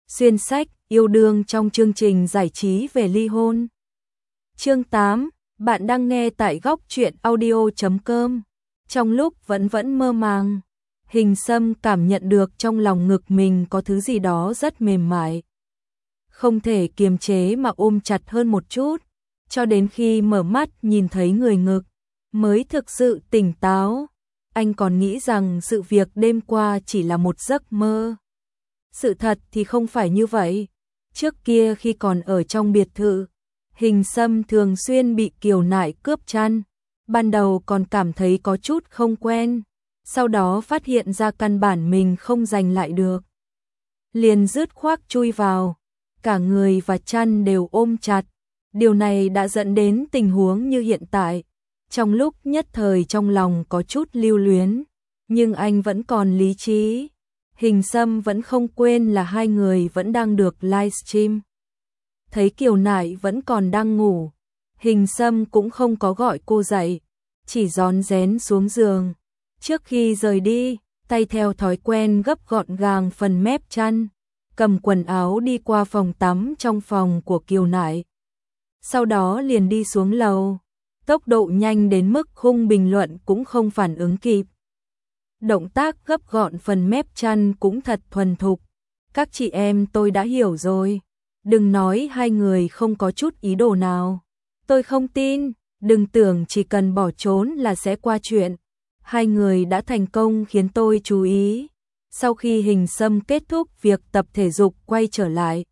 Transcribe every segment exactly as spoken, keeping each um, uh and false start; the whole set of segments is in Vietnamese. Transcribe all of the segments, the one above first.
Xuyên sách, yêu đương trong chương trình giải trí về ly hôn. Chương tám, bạn đang nghe tại góc truyện audio chấm com. Trong lúc vẫn vẫn mơ màng, Hình Sâm cảm nhận được trong lòng ngực mình có thứ gì đó rất mềm mại. Không thể kiềm chế mà ôm chặt hơn một chút, cho đến khi mở mắt nhìn thấy người ngực, mới thực sự tỉnh táo. Anh còn nghĩ rằng sự việc đêm qua chỉ là một giấc mơ. Sự thật thì không phải như vậy. Trước kia khi còn ở trong biệt thự, Hình Sâm thường xuyên bị Kiều Nại cướp chăn. Ban đầu còn cảm thấy có chút không quen, sau đó phát hiện ra căn bản mình không giành lại được. Liền dứt khoát chui vào, cả người và chăn đều ôm chặt. Điều này đã dẫn đến tình huống như hiện tại. Trong lúc nhất thời trong lòng có chút lưu luyến, nhưng anh vẫn còn lý trí. Hình Sâm vẫn không quên là hai người vẫn đang được livestream. Thấy Kiều Nại vẫn còn đang ngủ, Hình Sâm cũng không có gọi cô dậy, chỉ rón rén xuống giường. Trước khi rời đi, tay theo thói quen gấp gọn gàng phần mép chăn, cầm quần áo đi qua phòng tắm trong phòng của Kiều Nại. Sau đó liền đi xuống lầu, tốc độ nhanh đến mức khung bình luận cũng không phản ứng kịp. Động tác gấp gọn phần mép chăn cũng thật thuần thục. Các chị em tôi đã hiểu rồi. Đừng nói hai người không có chút ý đồ nào. Tôi không tin, đừng tưởng chỉ cần bỏ trốn là sẽ qua chuyện. Hai người đã thành công khiến tôi chú ý. Sau khi Hình Sâm kết thúc việc tập thể dục quay trở lại.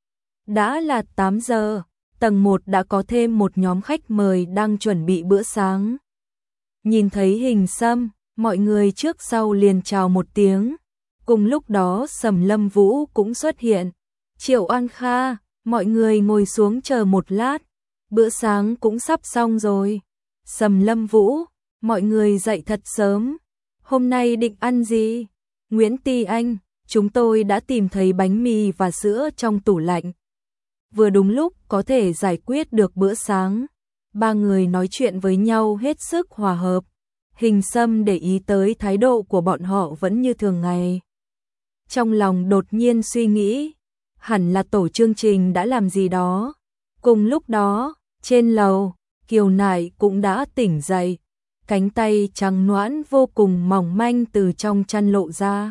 Đã là tám giờ, tầng một đã có thêm một nhóm khách mời đang chuẩn bị bữa sáng. Nhìn thấy Hình Sâm, mọi người trước sau liền chào một tiếng. Cùng lúc đó Sầm Lâm Vũ cũng xuất hiện. Triệu An Kha, mọi người ngồi xuống chờ một lát. Bữa sáng cũng sắp xong rồi. Sầm Lâm Vũ, mọi người dậy thật sớm. Hôm nay định ăn gì? Nguyễn Ti Anh, chúng tôi đã tìm thấy bánh mì và sữa trong tủ lạnh. Vừa đúng lúc có thể giải quyết được bữa sáng. Ba người nói chuyện với nhau hết sức hòa hợp. Hình Sâm để ý tới thái độ của bọn họ vẫn như thường ngày. Trong lòng đột nhiên suy nghĩ, hẳn là tổ chương trình đã làm gì đó. Cùng lúc đó, trên lầu, Kiều Nại cũng đã tỉnh dậy, cánh tay trắng nõn vô cùng mỏng manh từ trong chăn lộ ra.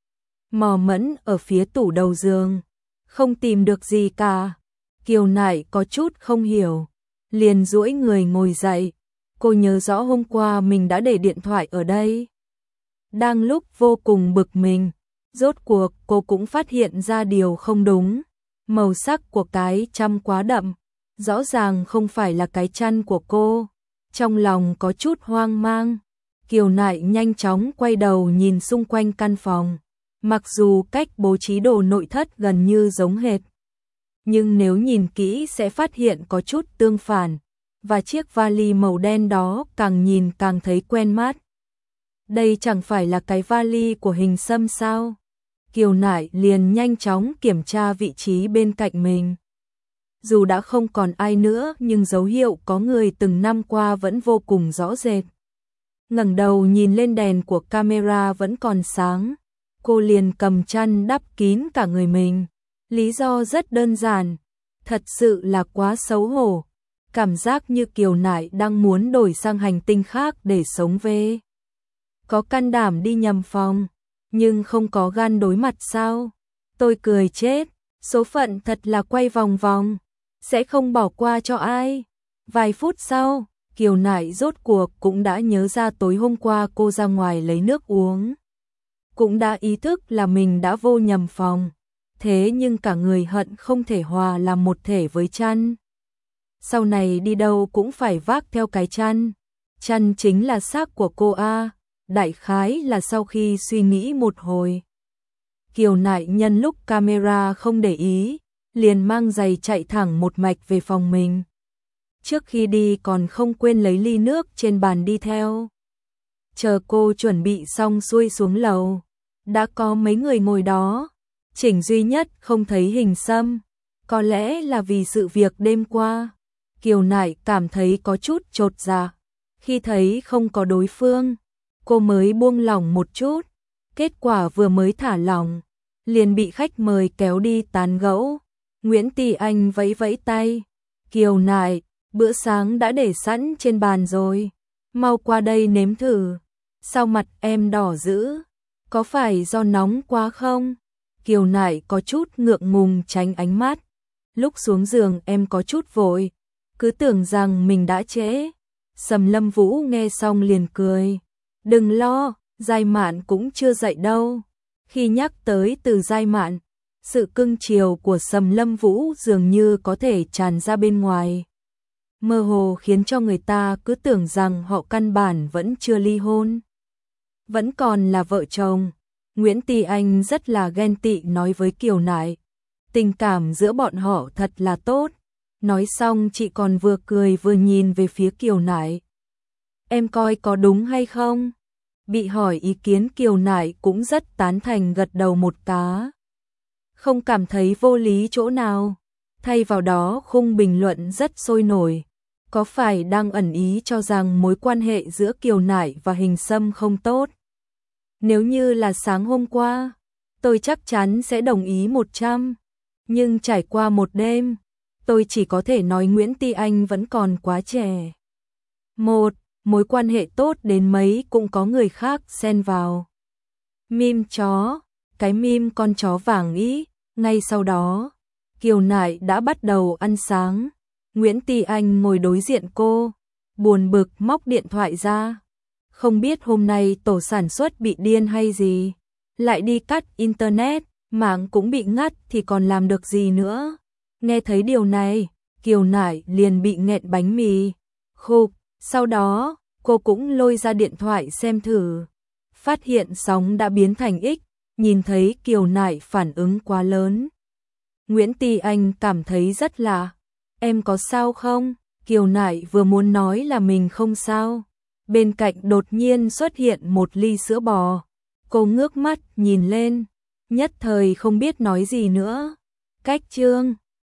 Mò mẫm ở phía tủ đầu giường, không tìm được gì cả. Kiều Nại có chút không hiểu, liền duỗi người ngồi dậy. Cô nhớ rõ hôm qua mình đã để điện thoại ở đây. Đang lúc vô cùng bực mình, rốt cuộc cô cũng phát hiện ra điều không đúng. Màu sắc của cái chăn quá đậm, rõ ràng không phải là cái chăn của cô. Trong lòng có chút hoang mang, Kiều Nại nhanh chóng quay đầu nhìn xung quanh căn phòng. Mặc dù cách bố trí đồ nội thất gần như giống hệt, nhưng nếu nhìn kỹ sẽ phát hiện có chút tương phản. Và chiếc vali màu đen đó càng nhìn càng thấy quen mắt. Đây chẳng phải là cái vali của Hình Sâm sao? Kiều Nại liền nhanh chóng kiểm tra vị trí bên cạnh mình. Dù đã không còn ai nữa nhưng dấu hiệu có người từng năm qua vẫn vô cùng rõ rệt. Ngẩng đầu nhìn lên đèn của camera vẫn còn sáng. Cô liền cầm chăn đắp kín cả người mình. Lý do rất đơn giản. Thật sự là quá xấu hổ. Cảm giác như Kiều Nại đang muốn đổi sang hành tinh khác để sống về. Có can đảm đi nhầm phòng, nhưng không có gan đối mặt sao? Tôi cười chết, số phận thật là quay vòng vòng, sẽ không bỏ qua cho ai. Vài phút sau, Kiều Nại rốt cuộc cũng đã nhớ ra tối hôm qua cô ra ngoài lấy nước uống. Cũng đã ý thức là mình đã vô nhầm phòng, thế nhưng cả người hận không thể hòa làm một thể với chăn. Sau này đi đâu cũng phải vác theo cái chăn. Chăn chính là xác của cô a. Đại khái là sau khi suy nghĩ một hồi, Kiều Nại nhân lúc camera không để ý, liền mang giày chạy thẳng một mạch về phòng mình. Trước khi đi còn không quên lấy ly nước trên bàn đi theo. Chờ cô chuẩn bị xong xuôi xuống lầu, đã có mấy người ngồi đó. Chỉnh duy nhất không thấy Hình Sâm. Có lẽ là vì sự việc đêm qua. Kiều Nại cảm thấy có chút chột dạ. Khi thấy không có đối phương, cô mới buông lỏng một chút. Kết quả vừa mới thả lỏng, liền bị khách mời kéo đi tán gẫu. Nguyễn Ti Anh vẫy vẫy tay, Kiều Nại, bữa sáng đã để sẵn trên bàn rồi, mau qua đây nếm thử. Sao mặt em đỏ dữ, có phải do nóng quá không? Kiều Nại có chút ngượng ngùng tránh ánh mắt. Lúc xuống giường em có chút vội, cứ tưởng rằng mình đã trễ. Sầm Lâm Vũ nghe xong liền cười. Đừng lo, Giai Mạn cũng chưa dậy đâu. Khi nhắc tới từ Giai Mạn, sự cưng chiều của Sầm Lâm Vũ dường như có thể tràn ra bên ngoài, mơ hồ khiến cho người ta cứ tưởng rằng họ căn bản vẫn chưa ly hôn, vẫn còn là vợ chồng. Nguyễn Ti Anh rất là ghen tị nói với Kiều Nại, tình cảm giữa bọn họ thật là tốt. Nói xong chị còn vừa cười vừa nhìn về phía Kiều Nại. Em coi có đúng hay không? Bị hỏi ý kiến Kiều Nại cũng rất tán thành gật đầu một cá. Không cảm thấy vô lý chỗ nào. Thay vào đó khung bình luận rất sôi nổi. Có phải đang ẩn ý cho rằng mối quan hệ giữa Kiều Nại và Hình Sâm không tốt? Nếu như là sáng hôm qua, tôi chắc chắn sẽ đồng ý một trăm. Nhưng trải qua một đêm, tôi chỉ có thể nói Nguyễn Ti Anh vẫn còn quá trẻ. Một, mối quan hệ tốt đến mấy cũng có người khác xen vào. Meme chó, cái meme con chó vàng ý. Ngay sau đó, Kiều Nại đã bắt đầu ăn sáng. Nguyễn Ti Anh ngồi đối diện cô, buồn bực móc điện thoại ra. Không biết hôm nay tổ sản xuất bị điên hay gì, lại đi cắt internet, mạng cũng bị ngắt thì còn làm được gì nữa. Nghe thấy điều này, Kiều Nại liền bị nghẹn bánh mì. Khục, sau đó, cô cũng lôi ra điện thoại xem thử. Phát hiện sóng đã biến thành X, nhìn thấy Kiều Nại phản ứng quá lớn. Nguyễn Ti Anh cảm thấy rất lạ. Em có sao không? Kiều Nại vừa muốn nói là mình không sao. Bên cạnh đột nhiên xuất hiện một ly sữa bò. Cô ngước mắt nhìn lên, nhất thời không biết nói gì nữa. Cách chương